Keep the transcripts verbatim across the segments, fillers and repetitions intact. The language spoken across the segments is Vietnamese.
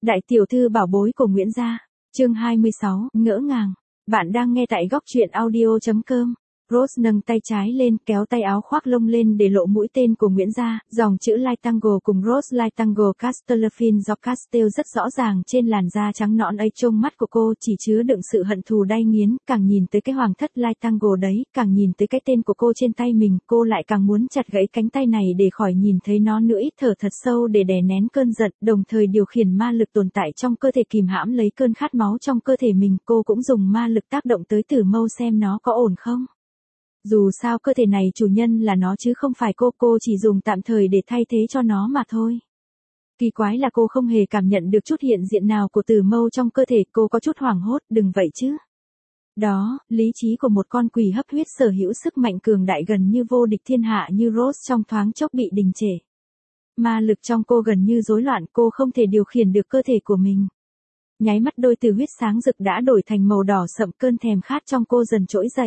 Đại tiểu thư bảo bối của Nguyễn gia, chương hai mươi sáu, ngỡ ngàng. Bạn đang nghe tại góc truyện audio chấm com. Rose nâng tay trái lên, kéo tay áo khoác lông lên để lộ mũi tên của Nguyễn gia, dòng chữ Light Tango cùng Rose Light Tango Castellafin do Castel rất rõ ràng trên làn da trắng nõn ấy. Trong mắt của cô chỉ chứa đựng sự hận thù đay nghiến, càng nhìn tới cái hoàng thất Light Tango đấy, càng nhìn tới cái tên của cô trên tay mình, cô lại càng muốn chặt gãy cánh tay này để khỏi nhìn thấy nó nữa. Ít thở thật sâu để đè nén cơn giận, đồng thời điều khiển ma lực tồn tại trong cơ thể kìm hãm lấy cơn khát máu trong cơ thể mình. Cô cũng dùng ma lực tác động tới Tử Mâu xem nó có ổn không. Dù sao cơ thể này chủ nhân là nó chứ không phải cô, cô chỉ dùng tạm thời để thay thế cho nó mà thôi. Kỳ quái là cô không hề cảm nhận được chút hiện diện nào của Tử Mâu trong cơ thể, cô có chút hoảng hốt. Đừng vậy chứ. Đó, lý trí của một con quỷ hấp huyết sở hữu sức mạnh cường đại gần như vô địch thiên hạ như Rose trong thoáng chốc bị đình trệ. Ma lực trong cô gần như rối loạn, cô không thể điều khiển được cơ thể của mình. Nháy mắt đôi từ huyết sáng rực đã đổi thành màu đỏ sậm, cơn thèm khát trong cô dần trỗi dậy.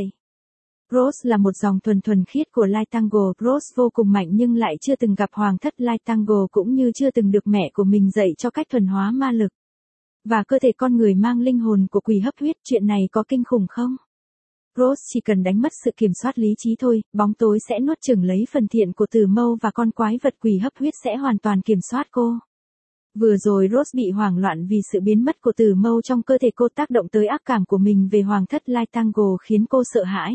Rose là một dòng thuần thuần khiết của Light Tango, Rose vô cùng mạnh nhưng lại chưa từng gặp hoàng thất Light Tango cũng như chưa từng được mẹ của mình dạy cho cách thuần hóa ma lực. Và cơ thể con người mang linh hồn của quỷ hấp huyết, chuyện này có kinh khủng không? Rose chỉ cần đánh mất sự kiểm soát lý trí thôi, bóng tối sẽ nuốt chửng lấy phần thiện của Tử Mâu và con quái vật quỷ hấp huyết sẽ hoàn toàn kiểm soát cô. Vừa rồi Rose bị hoảng loạn vì sự biến mất của Tử Mâu trong cơ thể cô, tác động tới ác cảm của mình về hoàng thất Light Tango khiến cô sợ hãi.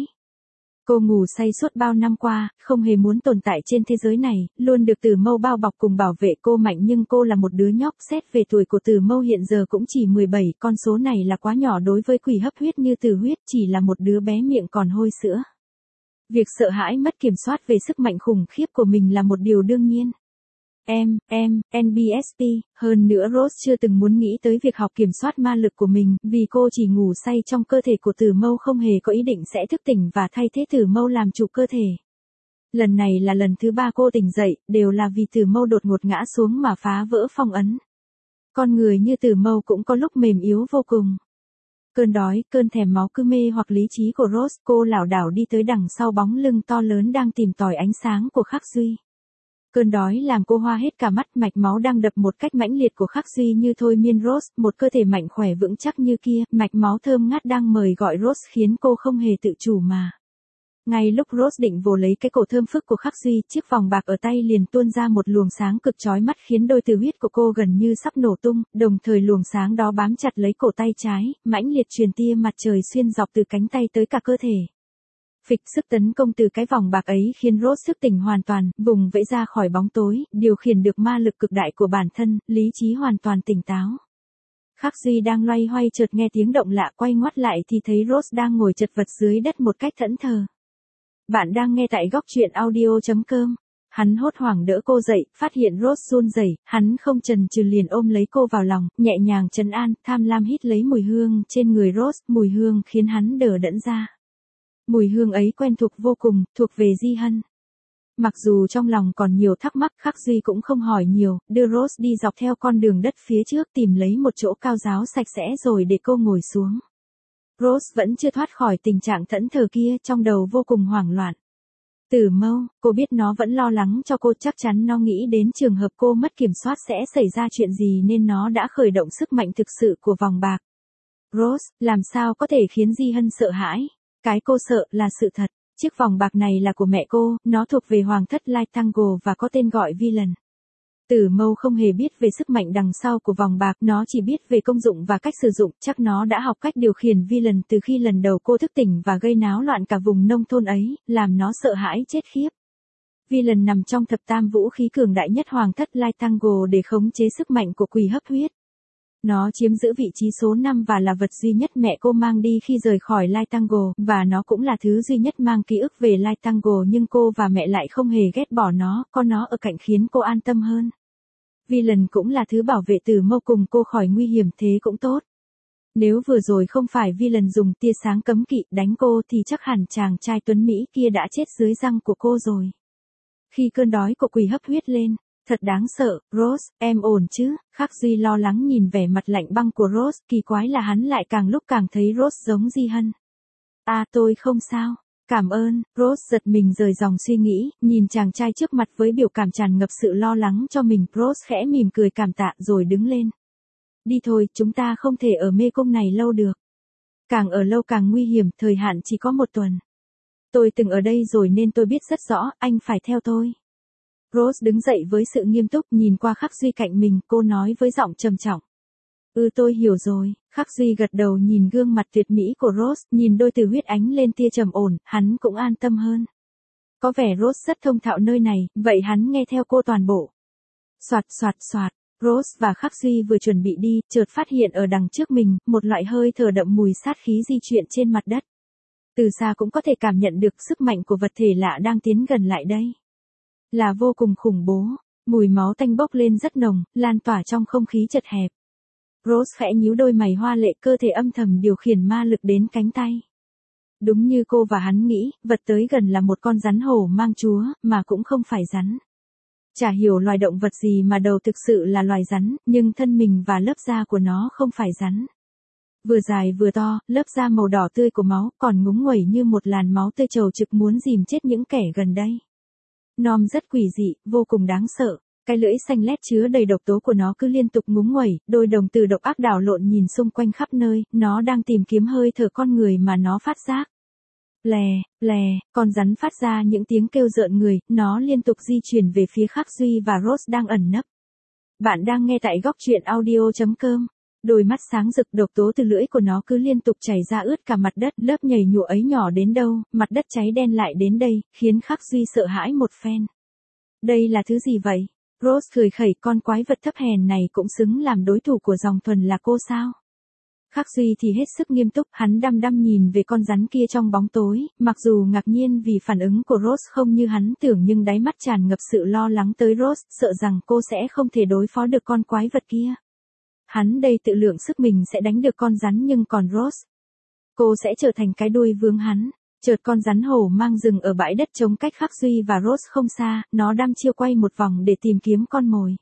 Cô ngủ say suốt bao năm qua, không hề muốn tồn tại trên thế giới này, luôn được Tử Mâu bao bọc cùng bảo vệ cô mạnh, nhưng cô là một đứa nhóc, xét về tuổi của Tử Mâu hiện giờ cũng chỉ mười bảy, con số này là quá nhỏ đối với quỷ hấp huyết như Tử Huyết, chỉ là một đứa bé miệng còn hôi sữa. Việc sợ hãi mất kiểm soát về sức mạnh khủng khiếp của mình là một điều đương nhiên. Em, em, en bê ét pê, hơn nữa Rose chưa từng muốn nghĩ tới việc học kiểm soát ma lực của mình, vì cô chỉ ngủ say trong cơ thể của Tử Mâu, không hề có ý định sẽ thức tỉnh và thay thế Tử Mâu làm chủ cơ thể. Lần này là lần thứ ba cô tỉnh dậy, đều là vì Tử Mâu đột ngột ngã xuống mà phá vỡ phong ấn. Con người như Tử Mâu cũng có lúc mềm yếu vô cùng. Cơn đói, cơn thèm máu cứ mê hoặc lý trí của Rose, cô lảo đảo đi tới đằng sau bóng lưng to lớn đang tìm tòi ánh sáng của Khắc Duy. Cơn đói làm cô hoa hết cả mắt, mạch máu đang đập một cách mãnh liệt của Khắc Duy như thôi miên Rose, một cơ thể mạnh khỏe vững chắc như kia, mạch máu thơm ngát đang mời gọi Rose khiến cô không hề tự chủ mà. Ngay lúc Rose định vồ lấy cái cổ thơm phức của Khắc Duy, chiếc vòng bạc ở tay liền tuôn ra một luồng sáng cực chói mắt khiến đôi từ huyết của cô gần như sắp nổ tung, đồng thời luồng sáng đó bám chặt lấy cổ tay trái, mãnh liệt truyền tia mặt trời xuyên dọc từ cánh tay tới cả cơ thể. Phịch, sức tấn công từ cái vòng bạc ấy khiến Rose thức tỉnh hoàn toàn, vùng vẫy ra khỏi bóng tối, điều khiển được ma lực cực đại của bản thân, lý trí hoàn toàn tỉnh táo. Khắc Duy đang loay hoay chợt nghe tiếng động lạ, quay ngoắt lại thì thấy Rose đang ngồi chật vật dưới đất một cách thẫn thờ. Bạn đang nghe tại góc truyện audio chấm com. Hắn hốt hoảng đỡ cô dậy, phát hiện Rose run rẩy, hắn không chần chừ liền ôm lấy cô vào lòng, nhẹ nhàng trấn an, tham lam hít lấy mùi hương trên người Rose, mùi hương khiến hắn đờ đẫn ra. Mùi hương ấy quen thuộc vô cùng, thuộc về Di Hân. Mặc dù trong lòng còn nhiều thắc mắc, Khắc Duy cũng không hỏi nhiều, đưa Rose đi dọc theo con đường đất phía trước tìm lấy một chỗ cao ráo sạch sẽ rồi để cô ngồi xuống. Rose vẫn chưa thoát khỏi tình trạng thẫn thờ kia, trong đầu vô cùng hoảng loạn. Tử Mâu, cô biết nó vẫn lo lắng cho cô, chắc chắn nó nghĩ đến trường hợp cô mất kiểm soát sẽ xảy ra chuyện gì nên nó đã khởi động sức mạnh thực sự của vòng bạc. Rose, làm sao có thể khiến Di Hân sợ hãi? Cái cô sợ là sự thật, chiếc vòng bạc này là của mẹ cô, nó thuộc về hoàng thất Light Tango và có tên gọi Villain. Tử Mâu không hề biết về sức mạnh đằng sau của vòng bạc, nó chỉ biết về công dụng và cách sử dụng, chắc nó đã học cách điều khiển Villain từ khi lần đầu cô thức tỉnh và gây náo loạn cả vùng nông thôn ấy, làm nó sợ hãi chết khiếp. Villain nằm trong thập tam vũ khí cường đại nhất hoàng thất Light Tango để khống chế sức mạnh của quỷ hấp huyết. Nó chiếm giữ vị trí số năm và là vật duy nhất mẹ cô mang đi khi rời khỏi Light Tango, và nó cũng là thứ duy nhất mang ký ức về Light Tango, nhưng cô và mẹ lại không hề ghét bỏ nó, có nó ở cạnh khiến cô an tâm hơn. Villain cũng là thứ bảo vệ Tử Mâu cùng cô khỏi nguy hiểm, thế cũng tốt. Nếu vừa rồi không phải Villain dùng tia sáng cấm kỵ đánh cô thì chắc hẳn chàng trai tuấn Mỹ kia đã chết dưới răng của cô rồi. Khi cơn đói của quỷ hấp huyết lên, thật đáng sợ. Rose, em ổn chứ? Khắc Duy lo lắng nhìn vẻ mặt lạnh băng của Rose, kỳ quái là hắn lại càng lúc càng thấy Rose giống Di Hân. À, tôi không sao. Cảm ơn. Rose giật mình rời dòng suy nghĩ, nhìn chàng trai trước mặt với biểu cảm tràn ngập sự lo lắng cho mình. Rose khẽ mỉm cười cảm tạ rồi đứng lên. Đi thôi, chúng ta không thể ở mê cung này lâu được. Càng ở lâu càng nguy hiểm, thời hạn chỉ có một tuần. Tôi từng ở đây rồi nên tôi biết rất rõ, anh phải theo tôi. Rose đứng dậy với sự nghiêm túc, nhìn qua Khắc Duy cạnh mình, cô nói với giọng trầm trọng. Ừ, tôi hiểu rồi. Khắc Duy gật đầu, nhìn gương mặt tuyệt mỹ của Rose, nhìn đôi từ huyết ánh lên tia trầm ổn, hắn cũng an tâm hơn. Có vẻ Rose rất thông thạo nơi này, vậy hắn nghe theo cô toàn bộ. Soạt soạt soạt, Rose và Khắc Duy vừa chuẩn bị đi, chợt phát hiện ở đằng trước mình, một loại hơi thở đậm mùi sát khí di chuyển trên mặt đất. Từ xa cũng có thể cảm nhận được sức mạnh của vật thể lạ đang tiến gần lại đây. Là vô cùng khủng bố, mùi máu tanh bốc lên rất nồng, lan tỏa trong không khí chật hẹp. Rose khẽ nhíu đôi mày hoa lệ, cơ thể âm thầm điều khiển ma lực đến cánh tay. Đúng như cô và hắn nghĩ, vật tới gần là một con rắn hổ mang chúa, mà cũng không phải rắn. Chả hiểu loài động vật gì mà đầu thực sự là loài rắn, nhưng thân mình và lớp da của nó không phải rắn. Vừa dài vừa to, lớp da màu đỏ tươi của máu, còn ngúng nguẩy như một làn máu tươi trầu trực muốn dìm chết những kẻ gần đây. Nom rất quỷ dị, vô cùng đáng sợ. Cái lưỡi xanh lét chứa đầy độc tố của nó cứ liên tục ngúng nguẩy, đôi đồng tử độc ác đảo lộn nhìn xung quanh khắp nơi, nó đang tìm kiếm hơi thở con người mà nó phát giác. Lè, lè, con rắn phát ra những tiếng kêu rợn người, nó liên tục di chuyển về phía Khắc Duy và Rose đang ẩn nấp. Bạn đang nghe tại góc truyện audio chấm com. Đôi mắt sáng rực, độc tố từ lưỡi của nó cứ liên tục chảy ra ướt cả mặt đất, lớp nhầy nhụa ấy nhỏ đến đâu, mặt đất cháy đen lại đến đây, khiến Khắc Duy sợ hãi một phen. Đây là thứ gì vậy? Rose cười khẩy, con quái vật thấp hèn này cũng xứng làm đối thủ của dòng thuần là cô sao? Khắc Duy thì hết sức nghiêm túc, hắn đăm đăm nhìn về con rắn kia trong bóng tối, mặc dù ngạc nhiên vì phản ứng của Rose không như hắn tưởng nhưng đáy mắt tràn ngập sự lo lắng tới Rose, sợ rằng cô sẽ không thể đối phó được con quái vật kia. Hắn đây tự lượng sức mình sẽ đánh được con rắn nhưng còn Rose, cô sẽ trở thành cái đuôi vướng hắn. Chợt con rắn hổ mang rừng ở bãi đất trống cách Khắc Duy và Rose không xa, nó đang chiêu quay một vòng để tìm kiếm con mồi.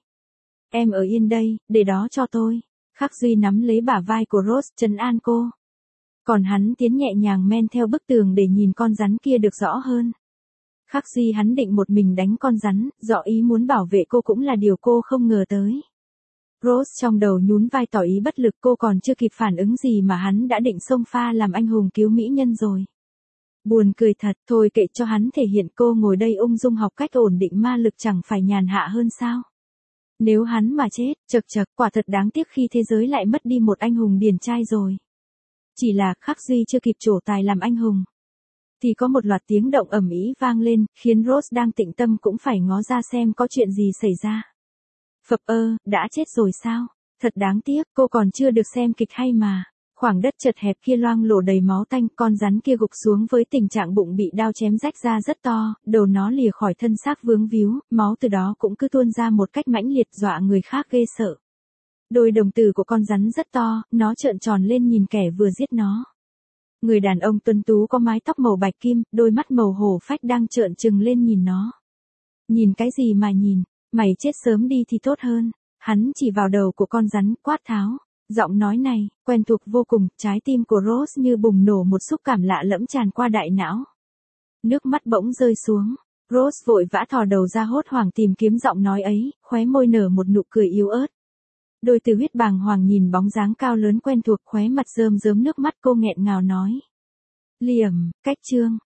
Em ở yên đây, để đó cho tôi. Khắc Duy nắm lấy bả vai của Rose, trấn an cô. Còn hắn tiến nhẹ nhàng men theo bức tường để nhìn con rắn kia được rõ hơn. Khắc Duy hắn định một mình đánh con rắn, rõ ý muốn bảo vệ cô cũng là điều cô không ngờ tới. Rose trong đầu nhún vai tỏ ý bất lực, cô còn chưa kịp phản ứng gì mà hắn đã định xông pha làm anh hùng cứu mỹ nhân rồi. Buồn cười thật, thôi kệ cho hắn thể hiện, cô ngồi đây ung dung học cách ổn định ma lực chẳng phải nhàn hạ hơn sao. Nếu hắn mà chết, chật chật, quả thật đáng tiếc khi thế giới lại mất đi một anh hùng điển trai rồi. Chỉ là Khắc Duy chưa kịp trổ tài làm anh hùng, thì có một loạt tiếng động ầm ĩ vang lên, khiến Rose đang tĩnh tâm cũng phải ngó ra xem có chuyện gì xảy ra. Phập ơ, đã chết rồi sao? Thật đáng tiếc, cô còn chưa được xem kịch hay mà. Khoảng đất chật hẹp kia loang lổ đầy máu tanh, con rắn kia gục xuống với tình trạng bụng bị đao chém rách ra rất to, đầu nó lìa khỏi thân xác vướng víu, máu từ đó cũng cứ tuôn ra một cách mãnh liệt dọa người khác ghê sợ. Đôi đồng tử của con rắn rất to, nó trợn tròn lên nhìn kẻ vừa giết nó. Người đàn ông tuấn tú có mái tóc màu bạch kim, đôi mắt màu hổ phách đang trợn trừng lên nhìn nó. Nhìn cái gì mà nhìn, mày chết sớm đi thì tốt hơn. Hắn chỉ vào đầu của con rắn, quát tháo. Giọng nói này, quen thuộc vô cùng, trái tim của Rose như bùng nổ một xúc cảm lạ lẫm tràn qua đại não. Nước mắt bỗng rơi xuống, Rose vội vã thò đầu ra hốt hoảng tìm kiếm giọng nói ấy, khóe môi nở một nụ cười yếu ớt. Đôi từ huyết bàng hoàng nhìn bóng dáng cao lớn quen thuộc, khóe mặt rơm rớm nước mắt, cô nghẹn ngào nói. Liam, cách chương,